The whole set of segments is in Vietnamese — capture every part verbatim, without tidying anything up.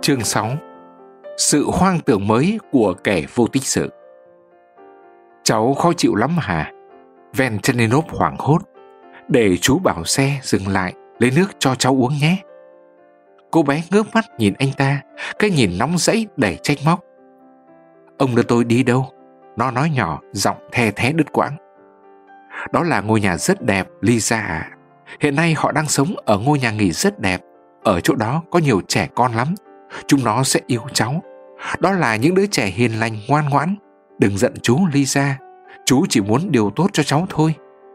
Chương sáu. Sự hoang tưởng mới của kẻ vô tích sự. Cháu khó chịu lắm hả? Venchenninov hoảng hốt. Để chú bảo xe dừng lại, lấy nước cho cháu uống nhé. Cô bé ngước mắt nhìn anh ta, cái nhìn nóng rẫy đầy trách móc. Ông đưa tôi đi đâu? Nó nói nhỏ, giọng the thé đứt quãng. Đó là ngôi nhà rất đẹp, Lisa à. Hiện nay họ đang sống ở ngôi nhà nghỉ rất đẹp. Ở chỗ đó có nhiều trẻ con lắm. Chúng nó sẽ yêu cháu. Đó là những đứa trẻ hiền lành ngoan ngoãn. Đừng giận chú, Lisa. Chú chỉ muốn điều tốt cho cháu thôi.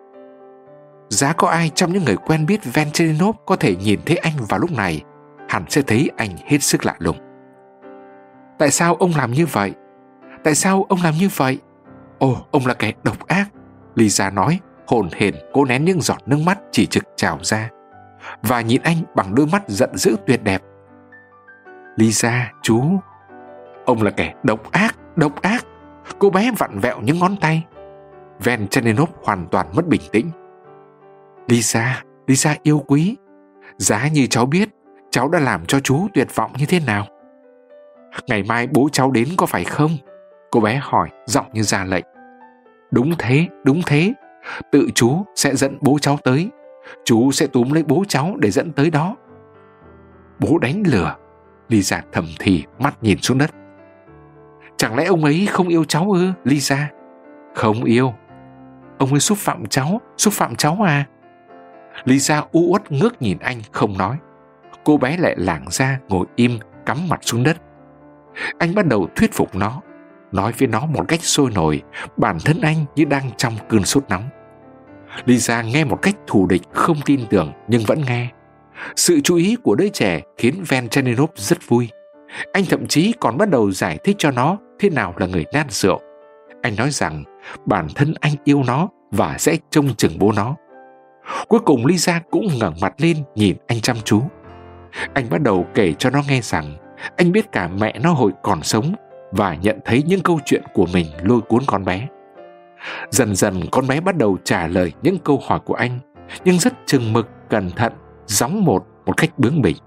Giá có ai trong những người quen biết Venchenninov có thể nhìn thấy anh vào lúc này, hẳn sẽ thấy anh hết sức lạ lùng. Tại sao ông làm như vậy? Tại sao ông làm như vậy? Ồ, ông là kẻ độc ác, Lisa nói, hồn hển cố nén những giọt nước mắt chỉ trực trào ra, và nhìn anh bằng đôi mắt giận dữ tuyệt đẹp. Lisa, chú... Ông là kẻ độc ác, độc ác. Cô bé vặn vẹo những ngón tay. Venchenninov hoàn toàn mất bình tĩnh. Lisa, Lisa yêu quý. Giá như cháu biết, cháu đã làm cho chú tuyệt vọng như thế nào. Ngày mai bố cháu đến có phải không? Cô bé hỏi, giọng như ra lệnh. Đúng thế, đúng thế. Tự chú sẽ dẫn bố cháu tới. Chú sẽ túm lấy bố cháu để dẫn tới đó. Bố đánh lừa. Lisa thầm thì, mắt nhìn xuống đất. Chẳng lẽ ông ấy không yêu cháu ư, Lisa? Không yêu. Ông ấy xúc phạm cháu, xúc phạm cháu à? Lisa u uất ngước nhìn anh không nói. Cô bé lại lảng ra ngồi im, cắm mặt xuống đất. Anh bắt đầu thuyết phục nó, nói với nó một cách sôi nổi, bản thân anh như đang trong cơn sốt nóng. Lisa nghe một cách thù địch, không tin tưởng nhưng vẫn nghe. Sự chú ý của đứa trẻ khiến Venchenninov rất vui. Anh thậm chí còn bắt đầu giải thích cho nó thế nào là người nát rượu. Anh nói rằng bản thân anh yêu nó và sẽ trông chừng bố nó. Cuối cùng Lisa cũng ngẩng mặt lên nhìn anh chăm chú. Anh bắt đầu kể cho nó nghe rằng anh biết cả mẹ nó hồi còn sống và nhận thấy những câu chuyện của mình lôi cuốn con bé. Dần dần con bé bắt đầu trả lời những câu hỏi của anh, nhưng rất chừng mực, cẩn thận, gióng một một cách bướng bỉnh.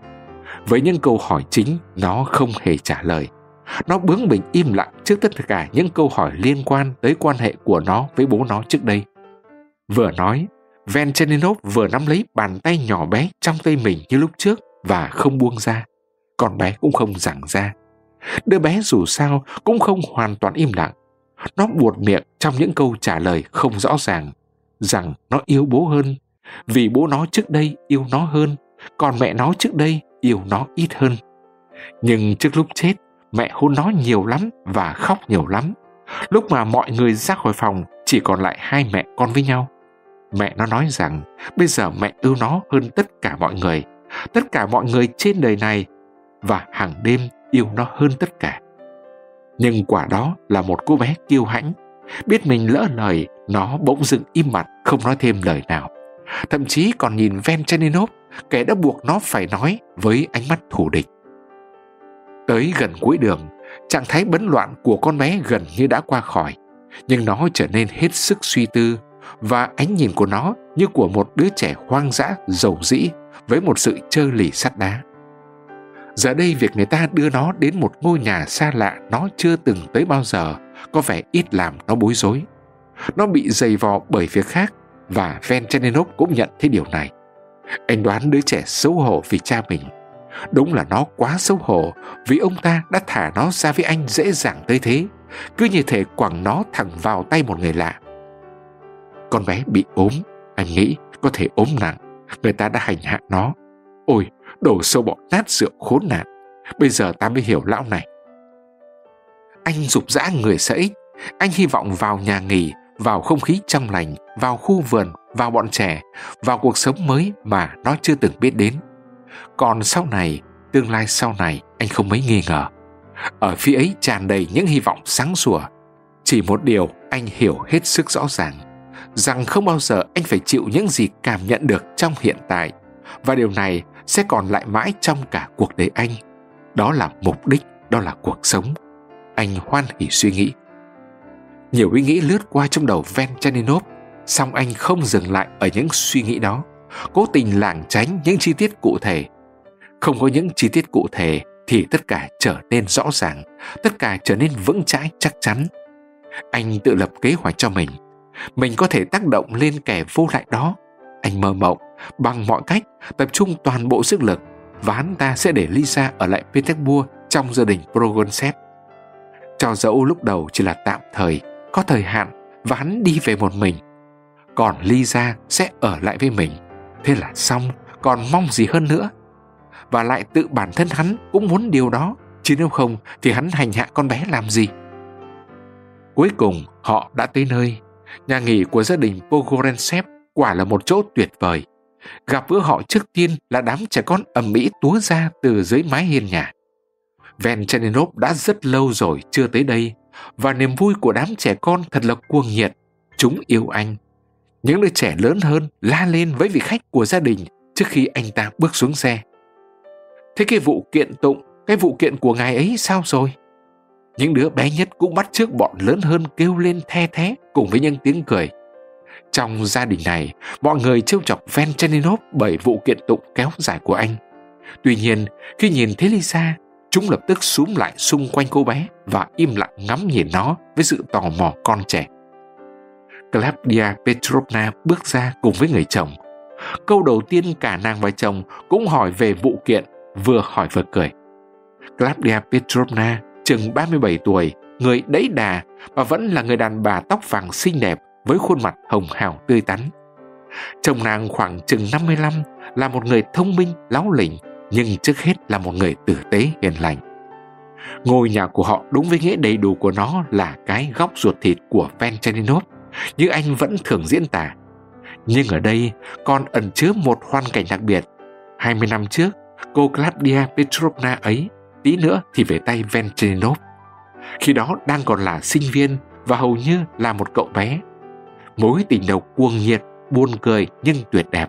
Với những câu hỏi chính, nó không hề trả lời. Nó bướng bỉnh im lặng trước tất cả những câu hỏi liên quan tới quan hệ của nó với bố nó trước đây. Vừa nói, Venchenninov vừa nắm lấy bàn tay nhỏ bé trong tay mình như lúc trước và không buông ra. Con bé cũng không giằng ra. Đứa bé dù sao cũng không hoàn toàn im lặng. Nó buột miệng trong những câu trả lời không rõ ràng, rằng nó yêu bố hơn, vì bố nó trước đây yêu nó hơn, còn mẹ nó trước đây yêu nó ít hơn. Nhưng trước lúc chết, mẹ hôn nó nhiều lắm và khóc nhiều lắm. Lúc mà mọi người ra khỏi phòng, chỉ còn lại hai mẹ con với nhau. Mẹ nó nói rằng bây giờ mẹ yêu nó hơn tất cả mọi người, tất cả mọi người trên đời này, và hàng đêm yêu nó hơn tất cả. Nhưng quả đó là một cô bé kiêu hãnh. Biết mình lỡ lời, nó bỗng dưng im mặt, không nói thêm lời nào. Thậm chí còn nhìn Venchenninov, kẻ đã buộc nó phải nói, với ánh mắt thù địch. Tới gần cuối đường, trạng thái bấn loạn của con bé gần như đã qua khỏi, nhưng nó trở nên hết sức suy tư, và ánh nhìn của nó như của một đứa trẻ hoang dã dầu dĩ với một sự trơ lì sắt đá. Giờ đây việc người ta đưa nó đến một ngôi nhà xa lạ nó chưa từng tới bao giờ có vẻ ít làm nó bối rối. Nó bị dày vò bởi việc khác, và Venchenninov cũng nhận thấy điều này. Anh đoán đứa trẻ xấu hổ vì cha mình. Đúng là nó quá xấu hổ vì ông ta đã thả nó ra với anh dễ dàng tới thế, cứ như thể quẳng nó thẳng vào tay một người lạ. Con bé bị ốm, anh nghĩ có thể ốm nặng. Người ta đã hành hạ nó. Ôi, đồ sâu bọ nát rượu khốn nạn. Bây giờ ta mới hiểu lão này. Anh rục rã người sợ ích. Anh hy vọng vào nhà nghỉ, vào không khí trong lành, vào khu vườn, vào bọn trẻ, vào cuộc sống mới mà nó chưa từng biết đến. Còn sau này, tương lai sau này, anh không mấy nghi ngờ. Ở phía ấy tràn đầy những hy vọng sáng sủa. Chỉ một điều anh hiểu hết sức rõ ràng, rằng không bao giờ anh phải chịu những gì cảm nhận được trong hiện tại, và điều này sẽ còn lại mãi trong cả cuộc đời anh. Đó là mục đích, đó là cuộc sống. Anh hoan hỉ suy nghĩ. Nhiều ý nghĩ lướt qua trong đầu Venchenninov, song anh không dừng lại ở những suy nghĩ đó, cố tình lảng tránh những chi tiết cụ thể. Không có những chi tiết cụ thể thì tất cả trở nên rõ ràng, tất cả trở nên vững chãi chắc chắn. Anh tự lập kế hoạch cho mình. Mình có thể tác động lên kẻ vô lại đó. Anh mơ mộng bằng mọi cách, tập trung toàn bộ sức lực, và hắn ta sẽ để Lisa ở lại Petersburg trong gia đình Progosev. Cho dẫu lúc đầu chỉ là tạm thời, có thời hạn, và hắn đi về một mình, còn Lisa sẽ ở lại với mình. Thế là xong, còn mong gì hơn nữa. Và lại tự bản thân hắn cũng muốn điều đó, chứ nếu không thì hắn hành hạ con bé làm gì. Cuối cùng họ đã tới nơi. Nhà nghỉ của gia đình Pogorensev quả là một chỗ tuyệt vời. Gặp bữa họ trước tiên là đám trẻ con ầm ĩ túa ra từ dưới mái hiên nhà. Venchenninov đã rất lâu rồi chưa tới đây, và niềm vui của đám trẻ con thật là cuồng nhiệt. Chúng yêu anh. Những đứa trẻ lớn hơn la lên với vị khách của gia đình trước khi anh ta bước xuống xe. Thế cái vụ kiện tụng, cái vụ kiện của ngài ấy sao rồi? Những đứa bé nhất cũng bắt chước bọn lớn hơn kêu lên the thé cùng với những tiếng cười. Trong gia đình này, mọi người trêu chọc Venchenninov bởi vụ kiện tụng kéo dài của anh. Tuy nhiên, khi nhìn thấy Lisa, chúng lập tức xúm lại xung quanh cô bé và im lặng ngắm nhìn nó với sự tò mò con trẻ. Claudia Petrovna bước ra cùng với người chồng. Câu đầu tiên cả nàng và chồng cũng hỏi về vụ kiện, vừa hỏi vừa cười. Claudia Petrovna chừng ba mươi bảy tuổi, người đẫy đà và vẫn là người đàn bà tóc vàng xinh đẹp với khuôn mặt hồng hào tươi tắn. Chồng nàng khoảng chừng năm mươi lăm, là một người thông minh, láu lỉnh, nhưng trước hết là một người tử tế hiền lành. Ngôi nhà của họ đúng với nghĩa đầy đủ của nó là cái góc ruột thịt của Venchenninov, như anh vẫn thường diễn tả. Nhưng ở đây còn ẩn chứa một hoàn cảnh đặc biệt. hai mươi năm trước, cô Claudia Petrovna ấy tí nữa thì về tay Venchenninov. Khi đó đang còn là sinh viên và hầu như là một cậu bé. Mối tình đầu cuồng nhiệt, buồn cười nhưng tuyệt đẹp.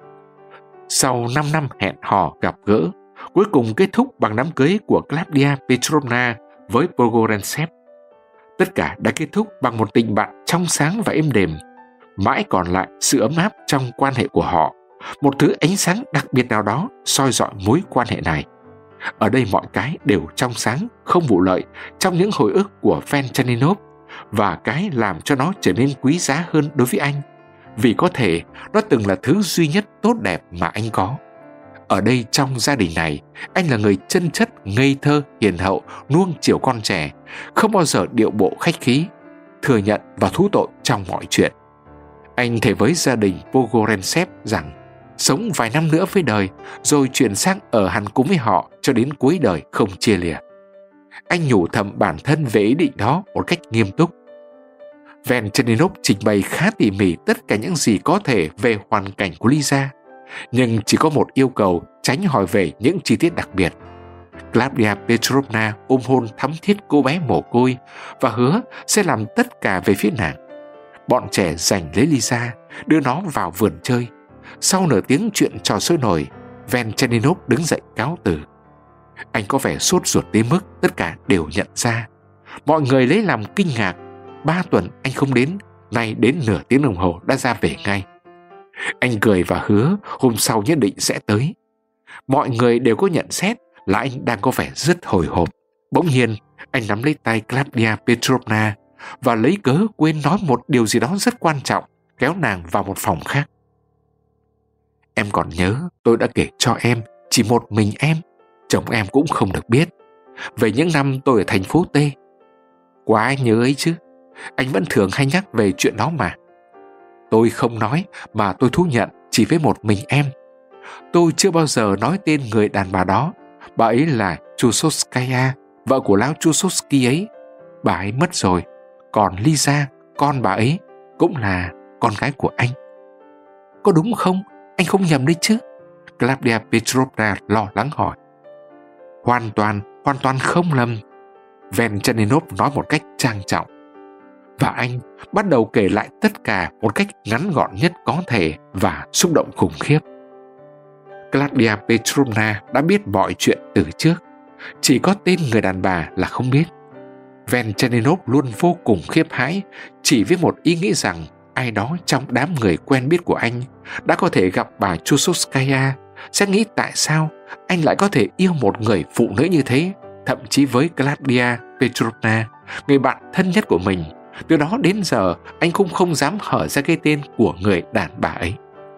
Sau năm năm hẹn hò gặp gỡ, cuối cùng kết thúc bằng đám cưới của Claudia Petrovna với Pogorensev. Tất cả đã kết thúc bằng một tình bạn trong sáng và êm đềm. Mãi còn lại sự ấm áp trong quan hệ của họ, một thứ ánh sáng đặc biệt nào đó soi rọi mối quan hệ này. Ở đây mọi cái đều trong sáng, không vụ lợi trong những hồi ức của Venchenninov, và cái làm cho nó trở nên quý giá hơn đối với anh, vì có thể nó từng là thứ duy nhất tốt đẹp mà anh có. Ở đây trong gia đình này, anh là người chân chất, ngây thơ, hiền hậu, nuông chiều con trẻ, không bao giờ điệu bộ khách khí, thừa nhận và thú tội trong mọi chuyện. Anh thề với gia đình Pogorensev rằng sống vài năm nữa với đời, rồi chuyển sang ở hẳn cùng với họ cho đến cuối đời không chia lìa. Anh nhủ thầm bản thân về ý định đó một cách nghiêm túc. Venchenninov trình bày khá tỉ mỉ tất cả những gì có thể về hoàn cảnh của Lisa, nhưng chỉ có một yêu cầu tránh hỏi về những chi tiết đặc biệt. Claudia Petrovna ôm hôn thắm thiết cô bé mồ côi và hứa sẽ làm tất cả về phía nàng. Bọn trẻ giành lấy Lisa, đưa nó vào vườn chơi. Sau nửa tiếng chuyện trò sôi nổi, Venchenninov đứng dậy cáo từ. Anh có vẻ sốt ruột đến mức tất cả đều nhận ra. Mọi người lấy làm kinh ngạc. Ba tuần anh không đến, nay đến nửa tiếng đồng hồ đã ra về ngay. Anh cười và hứa hôm sau nhất định sẽ tới. Mọi người đều có nhận xét là anh đang có vẻ rất hồi hộp. Bỗng nhiên, anh nắm lấy tay Claudia Petrovna và lấy cớ quên nói một điều gì đó rất quan trọng, kéo nàng vào một phòng khác. Em còn nhớ tôi đã kể cho em, chỉ một mình em, chồng em cũng không được biết, về những năm tôi ở thành phố T. Quá anh nhớ ấy chứ, anh vẫn thường hay nhắc về chuyện đó mà. Tôi không nói mà tôi thú nhận chỉ với một mình em. Tôi chưa bao giờ nói tên người đàn bà đó. Bà ấy là Chusovskaya, vợ của lão Chusovsky ấy. Bà ấy mất rồi. Còn Lisa, con bà ấy, cũng là con gái của anh. Có đúng không? Anh không nhầm đấy chứ? Claudia Petrovna lo lắng hỏi. Hoàn toàn, hoàn toàn không lầm, Venchenninov nói một cách trang trọng. Và anh bắt đầu kể lại tất cả một cách ngắn gọn nhất có thể và xúc động khủng khiếp. Claudia Petrovna đã biết mọi chuyện từ trước, chỉ có tên người đàn bà là không biết. Venchenninov luôn vô cùng khiếp hãi chỉ với một ý nghĩ rằng ai đó trong đám người quen biết của anh đã có thể gặp bà Chusovskaya, sẽ nghĩ tại sao anh lại có thể yêu một người phụ nữ như thế, thậm chí với Claudia Petrovna, người bạn thân nhất của mình. Từ đó đến giờ, anh cũng không dám hở ra cái tên của người đàn bà ấy.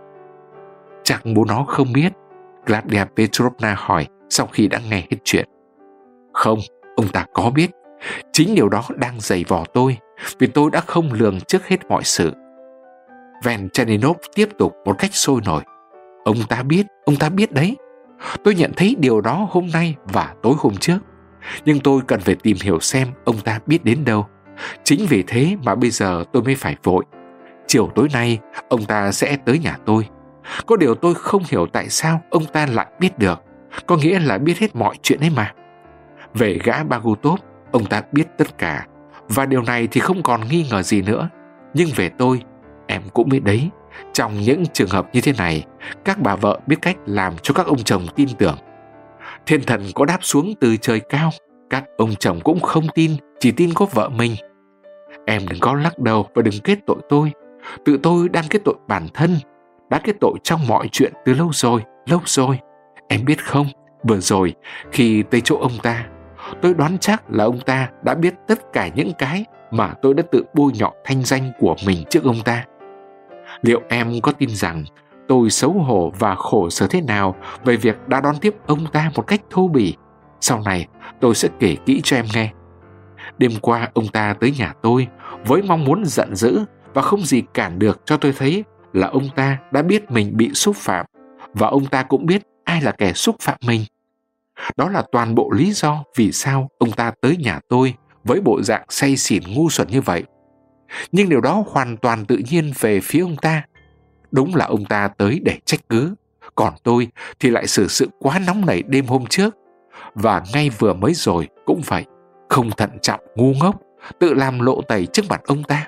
Chắc bố nó không biết? Claudia Petrovna hỏi sau khi đã nghe hết chuyện. Không, ông ta có biết. Chính điều đó đang giày vò tôi, vì tôi đã không lường trước hết mọi sự. Venchenninov tiếp tục một cách sôi nổi. Ông ta biết, ông ta biết đấy. Tôi nhận thấy điều đó hôm nay và tối hôm trước. Nhưng tôi cần phải tìm hiểu xem ông ta biết đến đâu. Chính vì thế mà bây giờ tôi mới phải vội. Chiều tối nay, ông ta sẽ tới nhà tôi. Có điều tôi không hiểu tại sao ông ta lại biết được. Có nghĩa là biết hết mọi chuyện ấy mà. Về gã Bagutov, ông ta biết tất cả. Và điều này thì không còn nghi ngờ gì nữa. Nhưng về tôi, em cũng biết đấy. Trong những trường hợp như thế này, các bà vợ biết cách làm cho các ông chồng tin tưởng. Thiên thần có đáp xuống từ trời cao, các ông chồng cũng không tin, chỉ tin có vợ mình. Em đừng có lắc đầu và đừng kết tội tôi. Tự tôi đang kết tội bản thân, đã kết tội trong mọi chuyện từ lâu rồi, lâu rồi. Em biết không, vừa rồi khi tới chỗ ông ta, tôi đoán chắc là ông ta đã biết tất cả những cái mà tôi đã tự bôi nhọ thanh danh của mình trước ông ta. Liệu em có tin rằng tôi xấu hổ và khổ sở thế nào về việc đã đón tiếp ông ta một cách thô bỉ? Sau này tôi sẽ kể kỹ cho em nghe. Đêm qua ông ta tới nhà tôi với mong muốn giận dữ, và không gì cản được cho tôi thấy là ông ta đã biết mình bị xúc phạm, và ông ta cũng biết ai là kẻ xúc phạm mình. Đó là toàn bộ lý do vì sao ông ta tới nhà tôi với bộ dạng say xỉn ngu xuẩn như vậy. Nhưng điều đó hoàn toàn tự nhiên về phía ông ta. Đúng là ông ta tới để trách cứ, còn tôi thì lại xử sự quá nóng nảy đêm hôm trước. Và ngay vừa mới rồi cũng vậy, không thận trọng ngu ngốc, tự làm lộ tẩy trước mặt ông ta.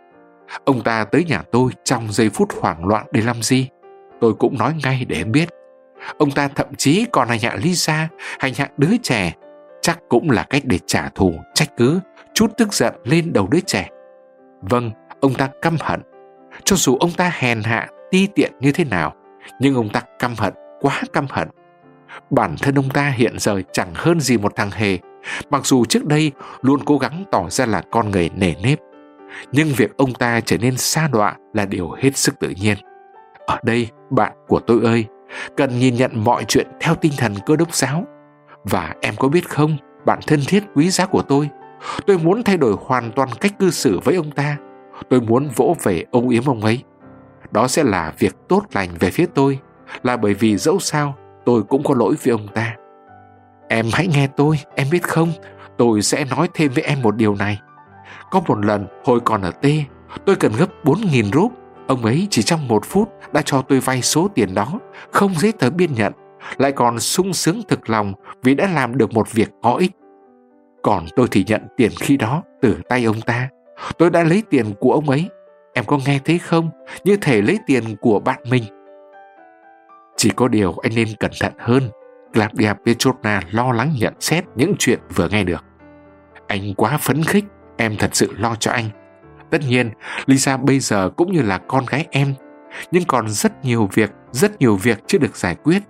Ông ta tới nhà tôi trong giây phút hoảng loạn để làm gì? Tôi cũng nói ngay để em biết. Ông ta thậm chí còn hành hạ Lisa, hành hạ đứa trẻ. Chắc cũng là cách để trả thù, trách cứ, trút tức giận lên đầu đứa trẻ. Vâng, ông ta căm hận. Cho dù ông ta hèn hạ, ti tiện như thế nào, nhưng ông ta căm hận, quá căm hận. Bản thân ông ta hiện giờ chẳng hơn gì một thằng hề, mặc dù trước đây luôn cố gắng tỏ ra là con người nề nếp. Nhưng việc ông ta trở nên sa đọa là điều hết sức tự nhiên. Ở đây, bạn của tôi ơi, cần nhìn nhận mọi chuyện theo tinh thần Cơ Đốc giáo. Và em có biết không, bạn thân thiết quý giá của tôi, tôi muốn thay đổi hoàn toàn cách cư xử với ông ta. Tôi muốn vỗ về âu yếm ông ấy. Đó sẽ là việc tốt lành về phía tôi, là bởi vì dẫu sao tôi cũng có lỗi với ông ta. Em hãy nghe tôi, em biết không, tôi sẽ nói thêm với em một điều này. Có một lần hồi còn ở T, tôi cần gấp bốn nghìn rúp. Ông ấy chỉ trong một phút đã cho tôi vay số tiền đó, không giấy tờ biên nhận, lại còn sung sướng thực lòng vì đã làm được một việc có ích. Còn tôi thì nhận tiền khi đó từ tay ông ta. Tôi đã lấy tiền của ông ấy. Em có nghe thấy không? Như thể lấy tiền của bạn mình. Chỉ có điều anh nên cẩn thận hơn. Claudia Petrovna lo lắng nhận xét những chuyện vừa nghe được. Anh quá phấn khích, em thật sự lo cho anh. Tất nhiên, Lisa bây giờ cũng như là con gái em, nhưng còn rất nhiều việc, rất nhiều việc chưa được giải quyết.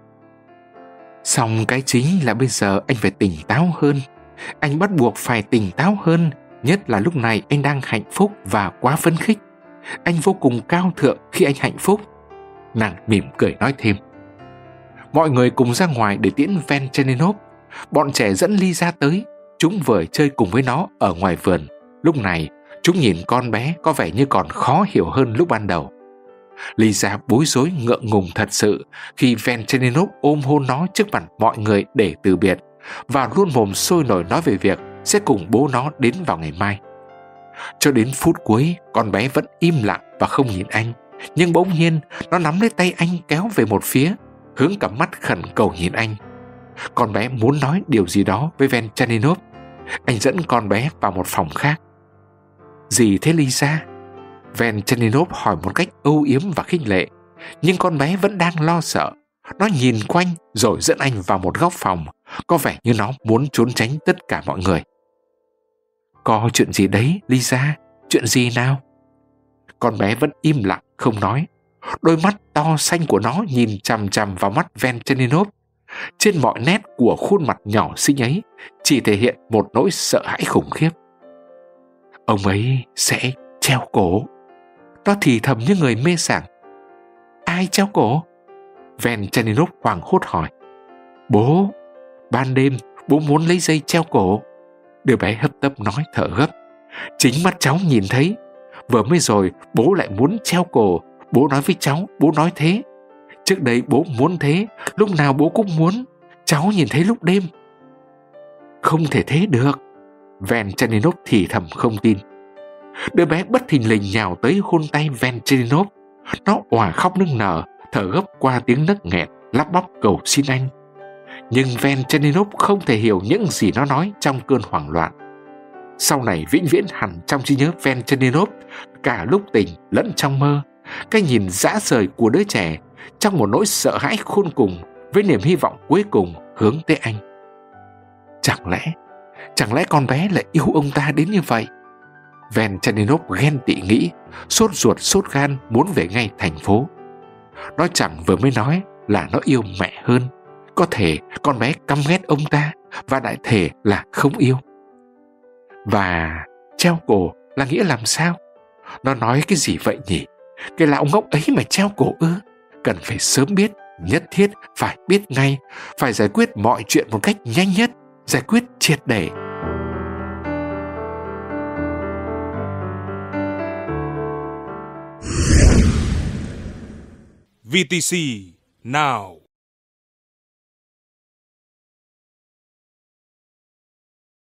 Song cái chính là bây giờ anh phải tỉnh táo hơn. Anh bắt buộc phải tỉnh táo hơn, nhất là lúc này anh đang hạnh phúc và quá phấn khích. Anh vô cùng cao thượng khi anh hạnh phúc. Nàng mỉm cười nói thêm. Mọi người cùng ra ngoài để tiễn Venchenninov. Bọn trẻ dẫn Lisa tới. Chúng vừa chơi cùng với nó ở ngoài vườn. Lúc này, chúng nhìn con bé có vẻ như còn khó hiểu hơn lúc ban đầu. Lisa bối rối ngượng ngùng thật sự khi Venchenninov ôm hôn nó trước mặt mọi người để từ biệt, và luôn mồm sôi nổi nói về việc sẽ cùng bố nó đến vào ngày mai. Cho đến phút cuối, con bé vẫn im lặng và không nhìn anh, nhưng bỗng nhiên nó nắm lấy tay anh kéo về một phía, hướng cặp mắt khẩn cầu nhìn anh. Con bé muốn nói điều gì đó với Venchenninov. Anh dẫn con bé vào một phòng khác. Gì thế Lisa? Venchenninov hỏi một cách âu yếm và khinh lệ, nhưng con bé vẫn đang lo sợ. Nó nhìn quanh rồi dẫn anh vào một góc phòng, có vẻ như nó muốn trốn tránh tất cả mọi người. Có chuyện gì đấy Lisa? Chuyện gì nào? Con bé vẫn im lặng không nói. Đôi mắt to xanh của nó nhìn chằm chằm vào mắt Venchenninov. Trên mọi nét của khuôn mặt nhỏ xinh ấy chỉ thể hiện một nỗi sợ hãi khủng khiếp. Ông ấy sẽ treo cổ. Nó thì thầm như người mê sảng. Ai treo cổ? Venchantinov hoảng hốt hỏi. Bố, ban đêm bố muốn lấy dây treo cổ. Đứa bé hấp tấp nói thở gấp. Chính mắt cháu nhìn thấy. Vừa mới rồi bố lại muốn treo cổ. Bố nói với cháu, bố nói thế. Trước đây bố muốn thế, lúc nào bố cũng muốn. Cháu nhìn thấy lúc đêm. Không thể thế được. Venchantinov thì thầm không tin. Đứa bé bất thình lình nhào tới hôn tay Venchantinov. Nó òa khóc nức nở, thở gấp qua tiếng nấc nghẹn, lắp bắp cầu xin anh. Nhưng Venchantinov không thể hiểu những gì nó nói trong cơn hoảng loạn. Sau này vĩnh viễn hẳn trong trí nhớ Venchantinov, cả lúc tỉnh lẫn trong mơ, cái nhìn dã rời của đứa trẻ trong một nỗi sợ hãi khôn cùng với niềm hy vọng cuối cùng hướng tới anh. Chẳng lẽ, chẳng lẽ con bé lại yêu ông ta đến như vậy? Venchantinov ghen tị nghĩ, sốt ruột sốt gan muốn về ngay thành phố. Nó chẳng vừa mới nói là nó yêu mẹ hơn. Có thể con bé căm ghét ông ta và đại thể là không yêu. Và treo cổ là nghĩa làm sao? Nó nói cái gì vậy nhỉ? Cái lão ngốc ấy mà treo cổ ư? Cần phải sớm biết, nhất thiết phải biết ngay, phải giải quyết mọi chuyện một cách nhanh nhất, giải quyết triệt để. vê tê xê Now.